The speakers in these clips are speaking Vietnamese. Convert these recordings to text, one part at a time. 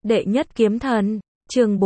Đệ nhất kiếm thần, chương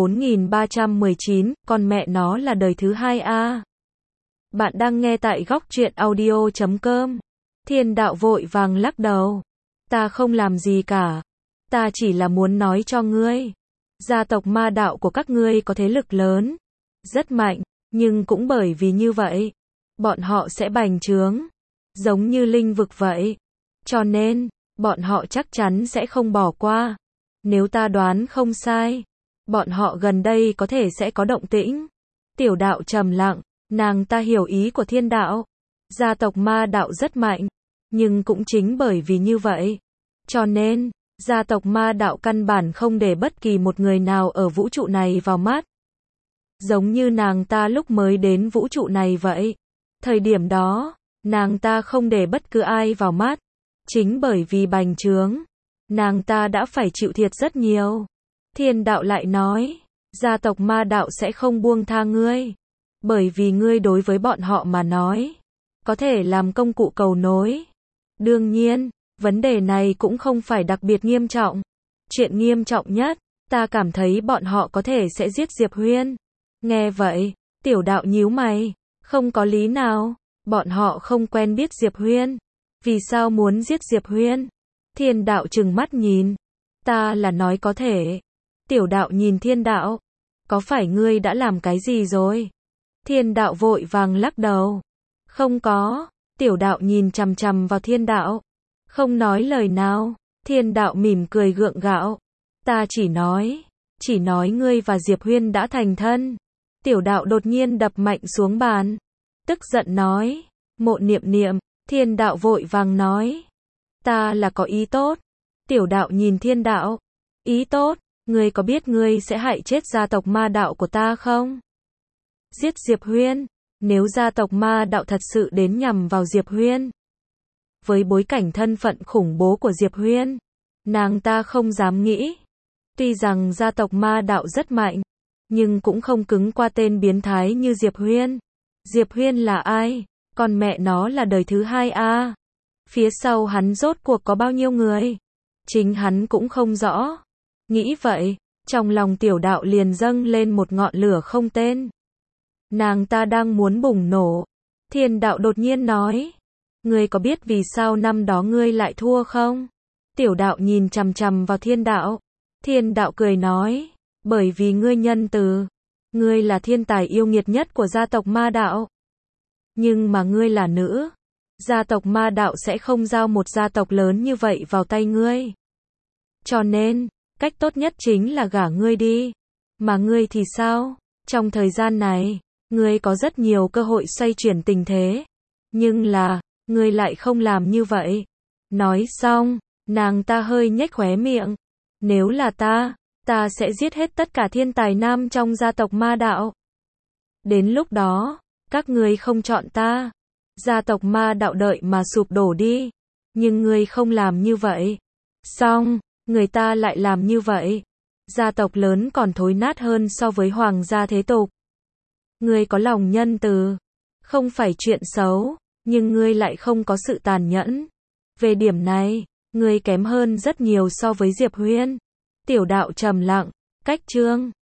4319, con mẹ nó là đời thứ hai a. Bạn đang nghe tại góc truyện audio.com. Thiên đạo vội vàng lắc đầu. Ta không làm gì cả. Ta chỉ là muốn nói cho ngươi. Gia tộc ma đạo của các ngươi có thế lực lớn, rất mạnh, nhưng cũng bởi vì như vậy, bọn họ sẽ bành trướng, giống như linh vực vậy. Cho nên, bọn họ chắc chắn sẽ không bỏ qua. Nếu ta đoán không sai, bọn họ gần đây có thể sẽ có động tĩnh. Tiểu đạo trầm lặng, nàng ta hiểu ý của thiên đạo. Gia tộc ma đạo rất mạnh, nhưng cũng chính bởi vì như vậy, cho nên, gia tộc ma đạo căn bản không để bất kỳ một người nào ở vũ trụ này vào mắt. Giống như nàng ta lúc mới đến vũ trụ này vậy. Thời điểm đó, nàng ta không để bất cứ ai vào mắt. Chính bởi vì bành trướng, nàng ta đã phải chịu thiệt rất nhiều. Thiên đạo lại nói, gia tộc ma đạo sẽ không buông tha ngươi. Bởi vì ngươi đối với bọn họ mà nói, có thể làm công cụ cầu nối. Đương nhiên, vấn đề này cũng không phải đặc biệt nghiêm trọng. Chuyện nghiêm trọng nhất, ta cảm thấy bọn họ có thể sẽ giết Diệp Huyên. Nghe vậy, tiểu đạo nhíu mày, không có lý nào, bọn họ không quen biết Diệp Huyên. Vì sao muốn giết Diệp Huyên? Thiên đạo trừng mắt nhìn. Ta là nói có thể. Tiểu đạo nhìn thiên đạo. Có phải ngươi đã làm cái gì rồi? Thiên đạo vội vàng lắc đầu. Không có. Tiểu đạo nhìn chằm chằm vào thiên đạo. Không nói lời nào. Thiên đạo mỉm cười gượng gạo. Ta chỉ nói ngươi và Diệp Huyên đã thành thân. Tiểu đạo đột nhiên đập mạnh xuống bàn. Tức giận nói. Mộ niệm niệm. Thiên đạo vội vàng nói. Ta là có ý tốt. Tiểu đạo nhìn thiên đạo. Ý tốt, ngươi có biết ngươi sẽ hại chết gia tộc ma đạo của ta không? Giết Diệp Huyên. Nếu gia tộc ma đạo thật sự đến nhằm vào Diệp Huyên, với bối cảnh thân phận khủng bố của Diệp Huyên, nàng ta không dám nghĩ. Tuy rằng gia tộc ma đạo rất mạnh, nhưng cũng không cứng qua tên biến thái như Diệp Huyên. Diệp Huyên là ai? Con mẹ nó là đời thứ hai a. Phía sau hắn rốt cuộc có bao nhiêu người? Chính hắn cũng không rõ. Nghĩ vậy, trong lòng tiểu đạo liền dâng lên một ngọn lửa không tên. Nàng ta đang muốn bùng nổ. Thiên đạo đột nhiên nói. Ngươi có biết vì sao năm đó ngươi lại thua không? Tiểu đạo nhìn chằm chằm vào thiên đạo. Thiên đạo cười nói. Bởi vì ngươi nhân từ. Ngươi là thiên tài yêu nghiệt nhất của gia tộc ma đạo. Nhưng mà ngươi là nữ. Gia tộc ma đạo sẽ không giao một gia tộc lớn như vậy vào tay ngươi. Cho nên, cách tốt nhất chính là gả ngươi đi. Mà ngươi thì sao? Trong thời gian này, ngươi có rất nhiều cơ hội xoay chuyển tình thế. Nhưng là, ngươi lại không làm như vậy. Nói xong, nàng ta hơi nhếch khóe miệng. Nếu là ta sẽ giết hết tất cả thiên tài nam trong gia tộc ma đạo. Đến lúc đó, các ngươi không chọn ta. Gia tộc ma đạo đợi mà sụp đổ đi. Nhưng ngươi không làm như vậy. Xong, người ta lại làm như vậy. Gia tộc lớn còn thối nát hơn so với hoàng gia thế tục. Ngươi có lòng nhân từ, không phải chuyện xấu, nhưng ngươi lại không có sự tàn nhẫn. Về điểm này, ngươi kém hơn rất nhiều so với Diệp Huyên. Tiểu đạo trầm lặng, cách chương